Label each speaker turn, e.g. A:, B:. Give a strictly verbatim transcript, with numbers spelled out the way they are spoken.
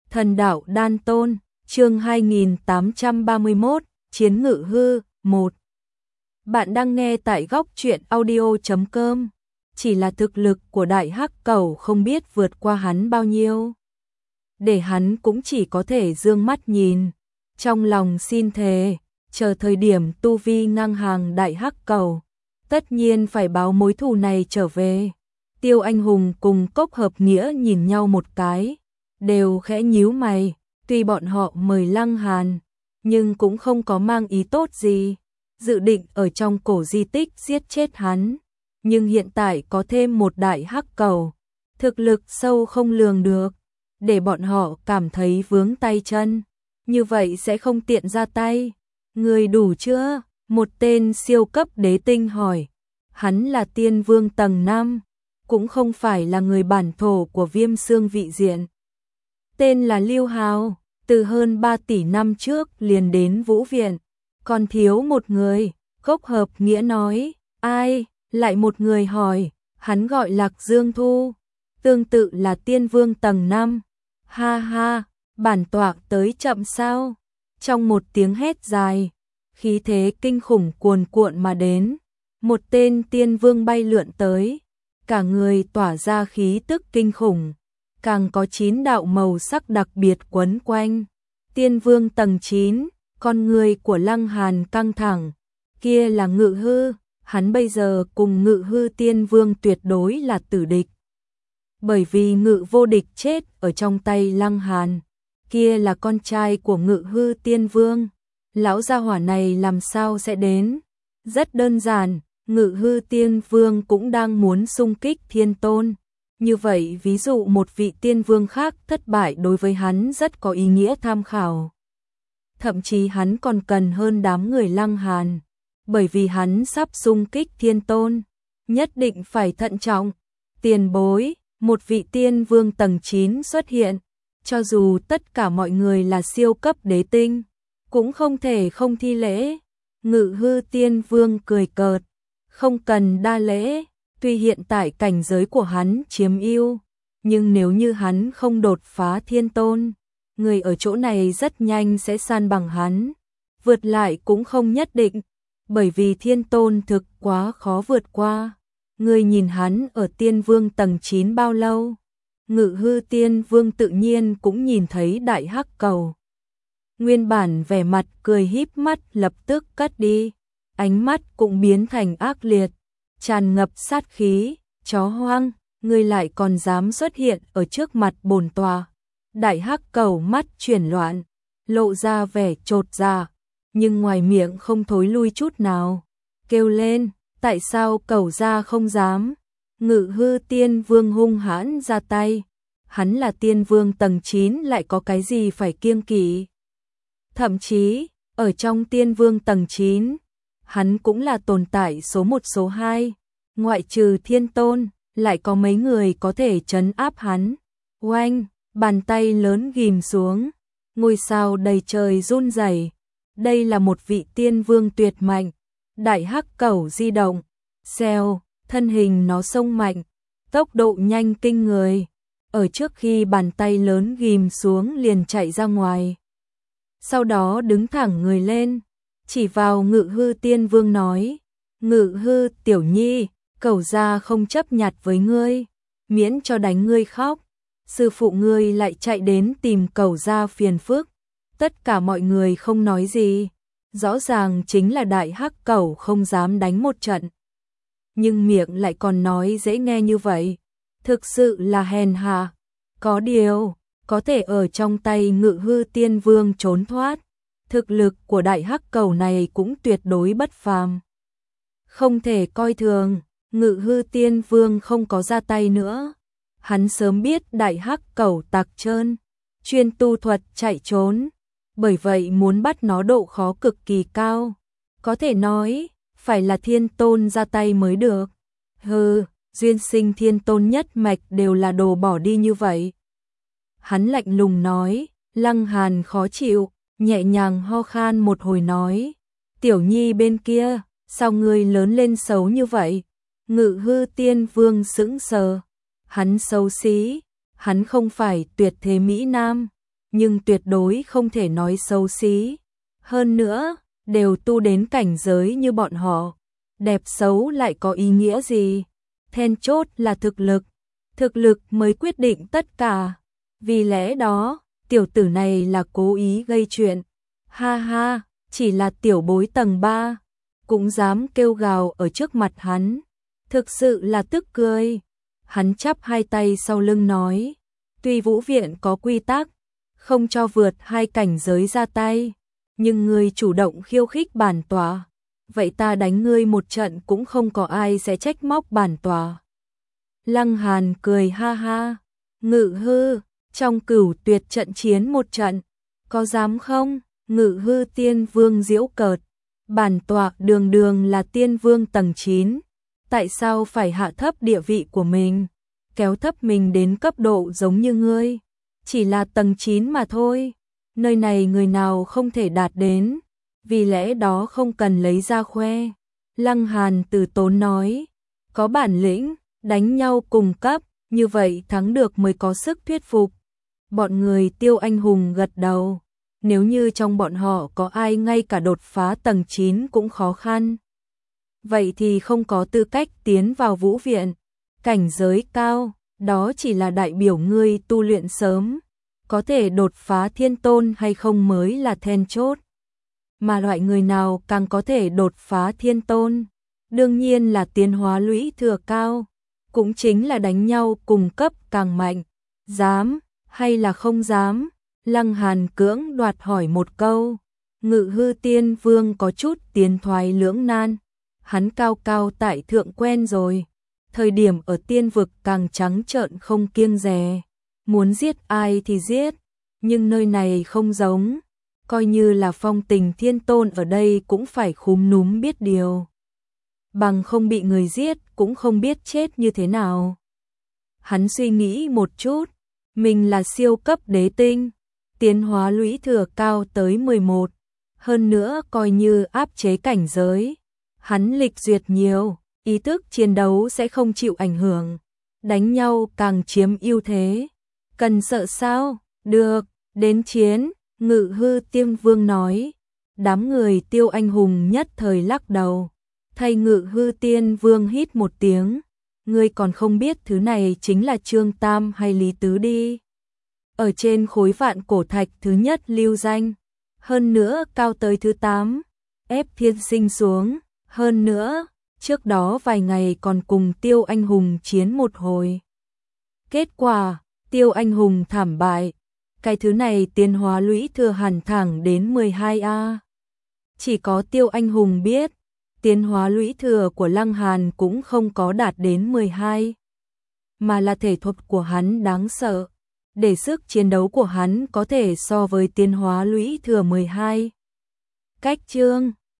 A: Thần đạo đan tôn, chương hai nghìn tám trăm ba mươi mốt, Chiến ngự hư, một. Bạn đang nghe tại góc truyện audio chấm com. Chỉ là thực lực của đại hắc cẩu không biết vượt qua hắn bao nhiêu. Để hắn cũng chỉ có thể dương mắt nhìn. Trong lòng xin thề, chờ thời điểm tu vi ngang hàng đại hắc cẩu, tất nhiên phải báo mối thù này trở về. Tiêu Anh Hùng cùng Cốc Hợp Nghĩa nhìn nhau một cái, đều khẽ nhíu mày, tuy bọn họ mời Lăng Hàn, nhưng cũng không có mang ý tốt gì, dự định ở trong cổ di tích giết chết hắn, nhưng hiện tại có thêm một đại hắc cẩu, thực lực sâu không lường được, để bọn họ cảm thấy vướng tay chân, như vậy sẽ không tiện ra tay. Người đủ chưa? Một tên siêu cấp đế tinh hỏi. Hắn là tiên vương tầng năm, cũng không phải là người bản thổ của Viêm Xương vị diện. Tên là Lưu Hào, từ hơn ba tỷ năm trước liền đến Vũ Viện, còn thiếu một người. Cốc Hợp Nghĩa nói. Ai? Lại một người hỏi. Hắn gọi Lạc Dương Thu, tương tự là tiên vương tầng năm. Ha ha, bản tọa tới chậm sao? Trong một tiếng hét dài, khí thế kinh khủng cuồn cuộn mà đến, một tên tiên vương bay lượn tới, cả người tỏa ra khí tức kinh khủng, càng có chín đạo màu sắc đặc biệt quấn quanh. Tiên vương tầng chín, con người của Lăng Hàn căng thẳng, kia là Ngự Hư, hắn bây giờ cùng Ngự Hư tiên vương tuyệt đối là tử địch. Bởi vì Ngự Vô Địch chết ở trong tay Lăng Hàn, kia là con trai của Ngự Hư tiên vương. Lão gia hỏa này làm sao sẽ đến? Rất đơn giản, Ngự Hư tiên vương cũng đang muốn xung kích thiên tôn. Như vậy ví dụ một vị tiên vương khác thất bại đối với hắn rất có ý nghĩa tham khảo. Thậm chí hắn còn cần hơn đám người Lăng Hàn, bởi vì hắn sắp xung kích thiên tôn, nhất định phải thận trọng. Tiền bối, một vị tiên vương tầng chín xuất hiện, cho dù tất cả mọi người là siêu cấp đế tinh, cũng không thể không thi lễ. Ngự Hư tiên vương cười cợt, không cần đa lễ, tuy hiện tại cảnh giới của hắn chiếm ưu, nhưng nếu như hắn không đột phá thiên tôn, người ở chỗ này rất nhanh sẽ san bằng hắn, vượt lại cũng không nhất định, bởi vì thiên tôn thực quá khó vượt qua. Người nhìn hắn ở tiên vương tầng chín bao lâu? Ngự Hư tiên vương tự nhiên cũng nhìn thấy đại hắc cẩu. Nguyên bản vẻ mặt cười híp mắt lập tức cất đi, ánh mắt cũng biến thành ác liệt, tràn ngập sát khí. Chó hoang, ngươi lại còn dám xuất hiện ở trước mặt bổn tòa? Đại hắc cẩu mắt chuyển loạn, lộ ra vẻ chột dạ, nhưng ngoài miệng không thối lui chút nào, kêu lên, tại sao cẩu gia không dám? Ngự Hư tiên vương hung hãn ra tay, hắn là tiên vương tầng chín lại có cái gì phải kiêng kỵ? Thậm chí, ở trong tiên vương tầng chín, hắn cũng là tồn tại số một số hai, ngoại trừ thiên tôn, lại có mấy người có thể trấn áp hắn. Oanh, bàn tay lớn ghim xuống, ngôi sao đầy trời run rẩy. Đây là một vị tiên vương tuyệt mạnh. Đại hắc cẩu di động, xèo, thân hình nó xông mạnh, tốc độ nhanh kinh người, ở trước khi bàn tay lớn ghim xuống liền chạy ra ngoài. Sau đó đứng thẳng người lên, chỉ vào Ngự Hư tiên vương nói, Ngự Hư tiểu nhi, cẩu gia không chấp nhặt với ngươi, miễn cho đánh ngươi khóc, sư phụ ngươi lại chạy đến tìm cẩu gia phiền phức. Tất cả mọi người không nói gì, rõ ràng chính là đại hắc cẩu không dám đánh một trận, nhưng miệng lại còn nói dễ nghe như vậy, thực sự là hèn hạ. Có điều, có thể ở trong tay Ngự Hư tiên vương trốn thoát, thực lực của đại hắc cẩu này cũng tuyệt đối bất phàm, không thể coi thường. Ngự Hư tiên vương không có ra tay nữa, hắn sớm biết đại hắc cẩu tạc trơn, chuyên tu thuật chạy trốn, bởi vậy muốn bắt nó độ khó cực kỳ cao, có thể nói phải là thiên tôn ra tay mới được. Hừ, duyên sinh thiên tôn nhất mạch đều là đồ bỏ đi như vậy. Hắn lạnh lùng nói. Lăng Hàn khó chịu, nhẹ nhàng ho khan một hồi nói, tiểu nhi bên kia, sao ngươi lớn lên xấu như vậy? Ngự Hư tiên vương sững sờ, hắn xấu xí, hắn không phải tuyệt thế mỹ nam, nhưng tuyệt đối không thể nói xấu xí. Hơn nữa, đều tu đến cảnh giới như bọn họ. Đẹp xấu lại có ý nghĩa gì? Then chốt là thực lực. Thực lực mới quyết định tất cả. Vì lẽ đó, tiểu tử này là cố ý gây chuyện. Ha ha, chỉ là tiểu bối tầng ba, cũng dám kêu gào ở trước mặt hắn. Thực sự là tức cười. Hắn chắp hai tay sau lưng nói, tuy vũ viện có quy tắc, không cho vượt hai cảnh giới ra tay, nhưng ngươi chủ động khiêu khích bản tòa, vậy ta đánh ngươi một trận cũng không có ai sẽ trách móc bản tòa. Lăng Hàn cười ha ha, Ngự Hư, trong Cửu Tuyệt trận chiến một trận, có dám không? Ngự Hư Tiên Vương giễu cợt, bản tòa đường đường là Tiên Vương tầng chín, tại sao phải hạ thấp địa vị của mình, kéo thấp mình đến cấp độ giống như ngươi, chỉ là tầng chín mà thôi, nơi này người nào không thể đạt đến, vì lẽ đó không cần lấy ra khoe. Lăng Hàn từ tốn nói, có bản lĩnh, đánh nhau cùng cấp, như vậy thắng được mới có sức thuyết phục. Bọn người Tiêu Anh Hùng gật đầu, nếu như trong bọn họ có ai ngay cả đột phá tầng chín cũng khó khăn, vậy thì không có tư cách tiến vào vũ viện. Cảnh giới cao, đó chỉ là đại biểu ngươi tu luyện sớm, có thể đột phá thiên tôn hay không mới là then chốt. Mà loại người nào càng có thể đột phá thiên tôn, đương nhiên là tiến hóa lũy thừa cao, cũng chính là đánh nhau cùng cấp càng mạnh. Dám hay là không dám? Lăng Hàn cưỡng đoạt hỏi một câu. Ngự Hư Tiên Vương có chút tiến thoái lưỡng nan, hắn cao cao tại thượng quen rồi, thời điểm ở tiên vực càng trắng trợn không kiêng dè, muốn giết ai thì giết, nhưng nơi này không giống, coi như là phong tình thiên tôn ở đây cũng phải khúm núm biết điều, bằng không bị người giết cũng không biết chết như thế nào. Hắn suy nghĩ một chút, mình là siêu cấp đế tinh, tiến hóa lũy thừa cao tới mười một, hơn nữa coi như áp chế cảnh giới. Hắn lịch duyệt nhiều, ý thức chiến đấu sẽ không chịu ảnh hưởng, đánh nhau càng chiếm ưu thế. Cần sợ sao? Được, đến chiến. Ngự Hư Tiên Vương nói. Đám người Tiêu Anh Hùng nhất thời lắc đầu, thay Ngự Hư Tiên Vương hít một tiếng. Ngươi còn không biết thứ này chính là Trương Tam hay Lý Tứ đi. Ở trên khối vạn cổ thạch thứ nhất lưu danh, hơn nữa cao tới thứ tám, ép thiên sinh xuống. Hơn nữa, trước đó vài ngày còn cùng Tiêu Anh Hùng chiến một hồi. Kết quả, Tiêu Anh Hùng thảm bại. Cái thứ này tiến hóa lũy thừa hẳn thẳng đến mười hai a. Chỉ có Tiêu Anh Hùng biết, tiến hóa lũy thừa của Lăng Hàn cũng không có đạt đến mười hai, mà là thể thuật của hắn đáng sợ, để sức chiến đấu của hắn có thể so với tiến hóa lũy thừa mười hai. Cách chương